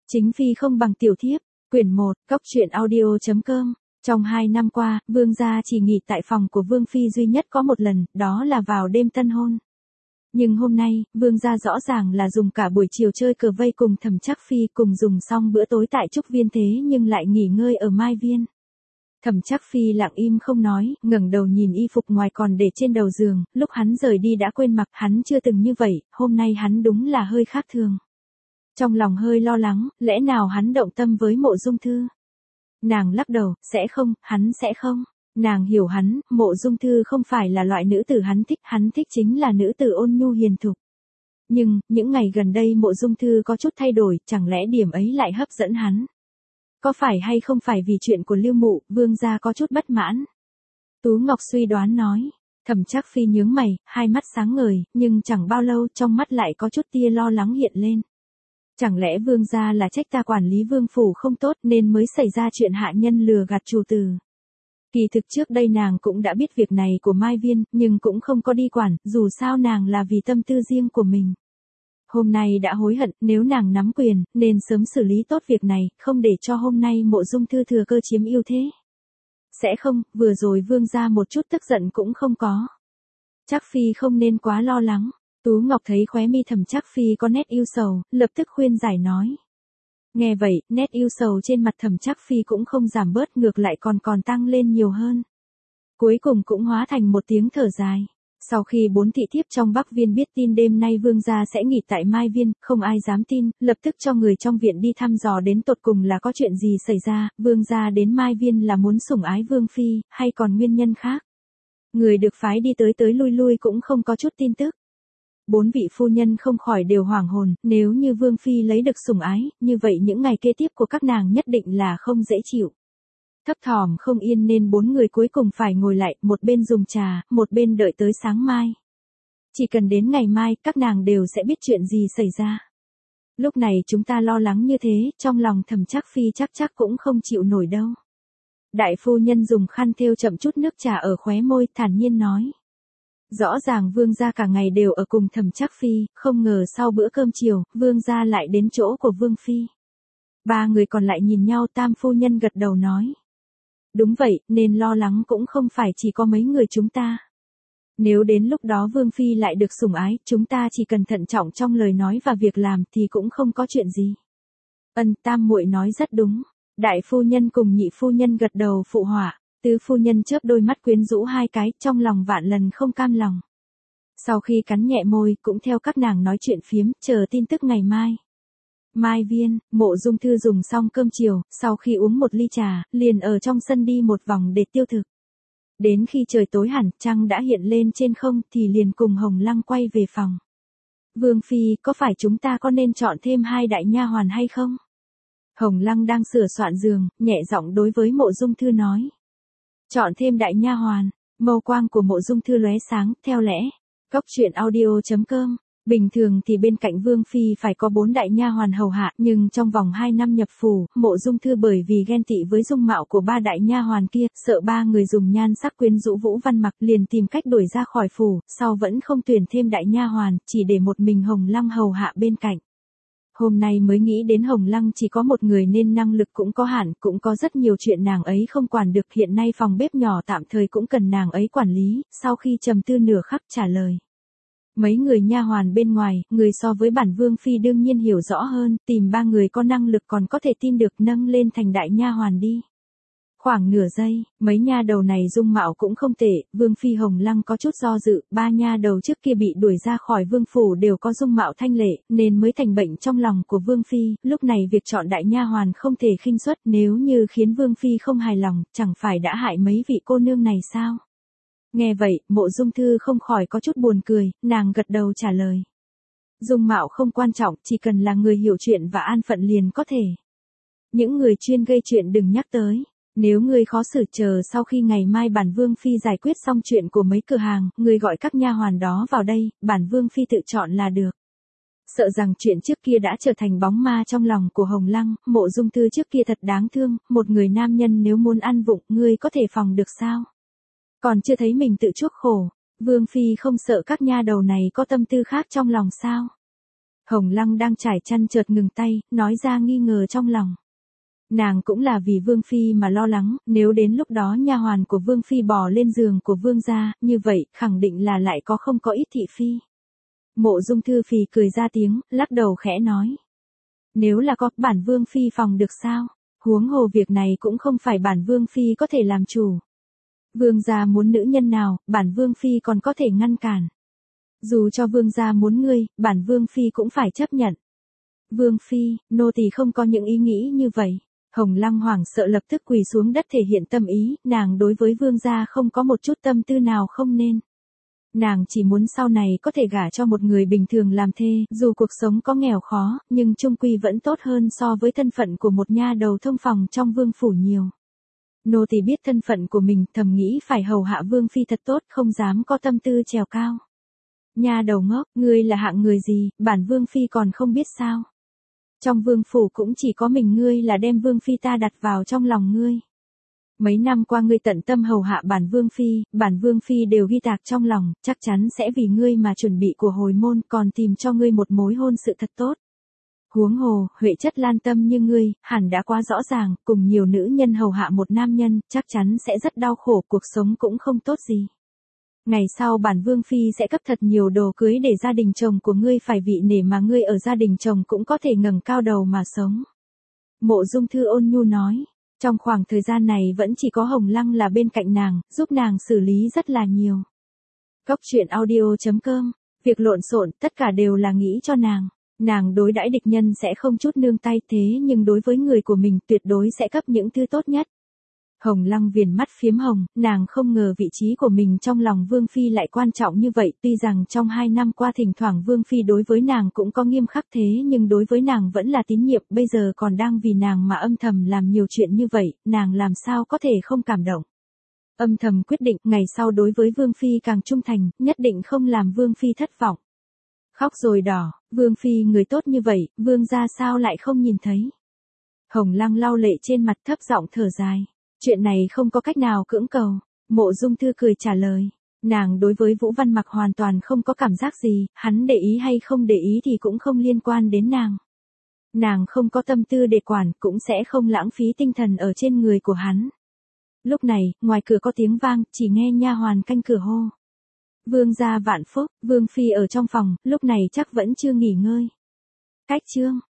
Chính phi không bằng tiểu thiếp, quyển 1, cóc.audio.com. Trong 2 năm qua, vương gia chỉ nghỉ tại phòng của vương phi duy nhất có một lần, đó là vào đêm tân hôn. Nhưng hôm nay, vương gia rõ ràng là dùng cả buổi chiều chơi cờ vây cùng Thẩm Trác Phi, cùng dùng xong bữa tối tại Trúc Viên thế nhưng lại nghỉ ngơi ở Mai Viên. Thẩm Trác Phi lặng im không nói, ngẩng đầu nhìn y phục ngoài còn để trên đầu giường, lúc hắn rời đi đã quên mặc, hắn chưa từng như vậy, hôm nay hắn đúng là hơi khác thường. Trong lòng hơi lo lắng, lẽ nào hắn động tâm với Mộ Dung Thư? Nàng lắc đầu, sẽ không, hắn sẽ không. Nàng hiểu hắn, Mộ Dung Thư không phải là loại nữ tử hắn thích chính là nữ tử ôn nhu hiền thục. Nhưng, những ngày gần đây Mộ Dung Thư có chút thay đổi, chẳng lẽ điểm ấy lại hấp dẫn hắn? Có phải hay không phải vì chuyện của Lưu Mụ, vương gia có chút bất mãn? Tú Ngọc suy đoán nói. Thẩm Trác Phi nhướng mày, hai mắt sáng ngời, nhưng chẳng bao lâu trong mắt lại có chút tia lo lắng hiện lên. Chẳng lẽ vương gia là trách ta quản lý vương phủ không tốt nên mới xảy ra chuyện hạ nhân lừa gạt chủ tử? Kỳ thực trước đây nàng cũng đã biết việc này của Mai Viên, nhưng cũng không có đi quản, dù sao nàng là vì tâm tư riêng của mình. Hôm nay đã hối hận, nếu nàng nắm quyền, nên sớm xử lý tốt việc này, không để cho hôm nay Mộ Dung Thư thừa cơ chiếm ưu thế. Sẽ không, vừa rồi vương gia một chút tức giận cũng không có. Trác Phi không nên quá lo lắng. Tú Ngọc thấy khóe mi Thẩm Trác Phi có nét ưu sầu, lập tức khuyên giải nói. Nghe vậy, nét ưu sầu trên mặt Thẩm Trác Phi cũng không giảm bớt, ngược lại còn tăng lên nhiều hơn. Cuối cùng cũng hóa thành một tiếng thở dài. Sau khi 4 thị thiếp trong Bắc Viên biết tin đêm nay vương gia sẽ nghỉ tại Mai Viên, không ai dám tin, lập tức cho người trong viện đi thăm dò đến tột cùng là có chuyện gì xảy ra, vương gia đến Mai Viên là muốn sủng ái vương phi, hay còn nguyên nhân khác. Người được phái đi tới lui cũng không có chút tin tức. 4 vị phu nhân không khỏi đều hoảng hồn, nếu như vương phi lấy được sủng ái, như vậy những ngày kế tiếp của các nàng nhất định là không dễ chịu. Thấp thỏm không yên nên 4 người cuối cùng phải ngồi lại, một bên dùng trà, một bên đợi tới sáng mai. Chỉ cần đến ngày mai, các nàng đều sẽ biết chuyện gì xảy ra. Lúc này chúng ta lo lắng như thế, trong lòng Thẩm Trác Phi chắc cũng không chịu nổi đâu. Đại phu nhân dùng khăn thêu chậm chút nước trà ở khóe môi, thản nhiên nói. Rõ ràng vương gia cả ngày đều ở cùng Thẩm Trác Phi, không ngờ sau bữa cơm chiều, vương gia lại đến chỗ của vương phi. 3 người còn lại nhìn nhau, tam phu nhân gật đầu nói. Đúng vậy, nên lo lắng cũng không phải chỉ có mấy người chúng ta. Nếu đến lúc đó vương phi lại được sủng ái, chúng ta chỉ cần thận trọng trong lời nói và việc làm thì cũng không có chuyện gì. Tam muội nói rất đúng. Đại phu nhân cùng nhị phu nhân gật đầu phụ họa. Tứ phu nhân chớp đôi mắt quyến rũ 2 cái, trong lòng vạn lần không cam lòng. Sau khi cắn nhẹ môi, cũng theo các nàng nói chuyện phiếm, chờ tin tức ngày mai. Mai Viên, Mộ Dung Thư dùng xong cơm chiều, sau khi uống một ly trà, liền ở trong sân đi một vòng để tiêu thực. Đến khi trời tối hẳn, trăng đã hiện lên trên không thì liền cùng Hồng Lăng quay về phòng. Vương phi, có phải chúng ta có nên chọn thêm 2 đại nha hoàn hay không? Hồng Lăng đang sửa soạn giường, nhẹ giọng đối với Mộ Dung Thư nói. Chọn thêm đại nha hoàn, mâu quang của Mộ Dung Thư lóe sáng, theo lẽ. Cóc.audio.com. Bình thường thì bên cạnh vương phi phải có 4 đại nha hoàn hầu hạ, nhưng trong vòng 2 năm nhập phủ, Mộ Dung Thư bởi vì ghen tị với dung mạo của 3 đại nha hoàn kia, sợ 3 người dùng nhan sắc quyến rũ Vũ Văn Mặc, liền tìm cách đuổi ra khỏi phủ, sau vẫn không tuyển thêm đại nha hoàn, chỉ để một mình Hồng Lăng hầu hạ bên cạnh. Hôm nay mới nghĩ đến Hồng Lăng chỉ có một người nên năng lực cũng có hạn, cũng có rất nhiều chuyện nàng ấy không quản được, hiện nay phòng bếp nhỏ tạm thời cũng cần nàng ấy quản lý, sau khi trầm tư nửa khắc trả lời. Mấy người nha hoàn bên ngoài, người so với bản vương phi đương nhiên hiểu rõ hơn, tìm 3 người có năng lực còn có thể tin được, nâng lên thành đại nha hoàn đi. Khoảng nửa giây, mấy nha đầu này dung mạo cũng không tệ, vương phi Hồng Lăng có chút do dự, 3 nha đầu trước kia bị đuổi ra khỏi vương phủ đều có dung mạo thanh lệ, nên mới thành bệnh trong lòng của vương phi, lúc này việc chọn đại nha hoàn không thể khinh suất, nếu như khiến vương phi không hài lòng, chẳng phải đã hại mấy vị cô nương này sao? Nghe vậy, Mộ Dung Thư không khỏi có chút buồn cười, nàng gật đầu trả lời. Dung mạo không quan trọng, chỉ cần là người hiểu chuyện và an phận liền có thể. Những người chuyên gây chuyện đừng nhắc tới. Nếu ngươi khó xử, chờ sau khi ngày mai bản vương phi giải quyết xong chuyện của mấy cửa hàng, ngươi gọi các nha hoàn đó vào đây, bản vương phi tự chọn là được. Sợ rằng chuyện trước kia đã trở thành bóng ma trong lòng của Hồng Lăng, Mộ Dung Thư trước kia thật đáng thương, một người nam nhân nếu muốn ăn vụng, ngươi có thể phòng được sao? Còn chưa thấy mình tự chuốc khổ, vương phi không sợ các nha đầu này có tâm tư khác trong lòng sao? Hồng Lăng đang trải chăn chợt ngừng tay, nói ra nghi ngờ trong lòng. Nàng cũng là vì Vương Phi mà lo lắng, nếu đến lúc đó nha hoàn của Vương Phi bò lên giường của Vương gia, như vậy, khẳng định là lại có không có ít thị phi. Mộ Dung Thư Phì cười ra tiếng, lắc đầu khẽ nói. Nếu là có, bản Vương Phi phòng được sao? Huống hồ việc này cũng không phải bản Vương Phi có thể làm chủ. Vương gia muốn nữ nhân nào, bản Vương Phi còn có thể ngăn cản. Dù cho Vương gia muốn ngươi, bản Vương Phi cũng phải chấp nhận. Vương Phi, nô tỳ không có những ý nghĩ như vậy. Hồng Lăng hoảng sợ lập tức quỳ xuống đất thể hiện tâm ý, nàng đối với Vương gia không có một chút tâm tư nào không nên. Nàng chỉ muốn sau này có thể gả cho một người bình thường làm thê, dù cuộc sống có nghèo khó, nhưng chung quy vẫn tốt hơn so với thân phận của một nha đầu thông phòng trong vương phủ nhiều. Nô tỳ biết thân phận của mình, thầm nghĩ phải hầu hạ Vương Phi thật tốt, không dám có tâm tư trèo cao. Nha đầu ngốc, ngươi là hạng người gì, bản Vương Phi còn không biết sao. Trong vương phủ cũng chỉ có mình ngươi là đem Vương Phi ta đặt vào trong lòng ngươi. Mấy năm qua ngươi tận tâm hầu hạ bản Vương Phi đều ghi tạc trong lòng, chắc chắn sẽ vì ngươi mà chuẩn bị của hồi môn, còn tìm cho ngươi một mối hôn sự thật tốt. Huống hồ, Huệ chất lan tâm như ngươi, hẳn đã quá rõ ràng, cùng nhiều nữ nhân hầu hạ một nam nhân, chắc chắn sẽ rất đau khổ, cuộc sống cũng không tốt gì. Ngày sau bản Vương Phi sẽ cấp thật nhiều đồ cưới để gia đình chồng của ngươi phải vị nể mà ngươi ở gia đình chồng cũng có thể ngẩng cao đầu mà sống. Mộ Dung Thư ôn nhu nói. Trong khoảng thời gian này vẫn chỉ có Hồng Lăng là bên cạnh nàng, giúp nàng xử lý rất là nhiều. Cốc truyện audio.com, việc lộn xộn tất cả đều là nghĩ cho nàng. Nàng đối đãi địch nhân sẽ không chút nương tay, thế nhưng đối với người của mình tuyệt đối sẽ cấp những thứ tốt nhất. Hồng Lăng viền mắt phiếm hồng, nàng không ngờ vị trí của mình trong lòng Vương Phi lại quan trọng như vậy, tuy rằng trong 2 năm qua thỉnh thoảng Vương Phi đối với nàng cũng có nghiêm khắc thế nhưng đối với nàng vẫn là tín nhiệm, bây giờ còn đang vì nàng mà âm thầm làm nhiều chuyện như vậy, nàng làm sao có thể không cảm động. Âm thầm quyết định, ngày sau đối với Vương Phi càng trung thành, nhất định không làm Vương Phi thất vọng. Khóc rồi đỏ, Vương Phi người tốt như vậy, Vương gia sao lại không nhìn thấy. Hồng Lăng lau lệ trên mặt thấp giọng thở dài. Chuyện này không có cách nào cưỡng cầu. Mộ Dung Thư cười trả lời. Nàng đối với Vũ Văn Mặc hoàn toàn không có cảm giác gì, hắn để ý hay không để ý thì cũng không liên quan đến nàng. Nàng không có tâm tư để quản, cũng sẽ không lãng phí tinh thần ở trên người của hắn. Lúc này, ngoài cửa có tiếng vang, chỉ nghe nha hoàn canh cửa hô. Vương gia vạn phúc, Vương Phi ở trong phòng, lúc này chắc vẫn chưa nghỉ ngơi. Cách chương.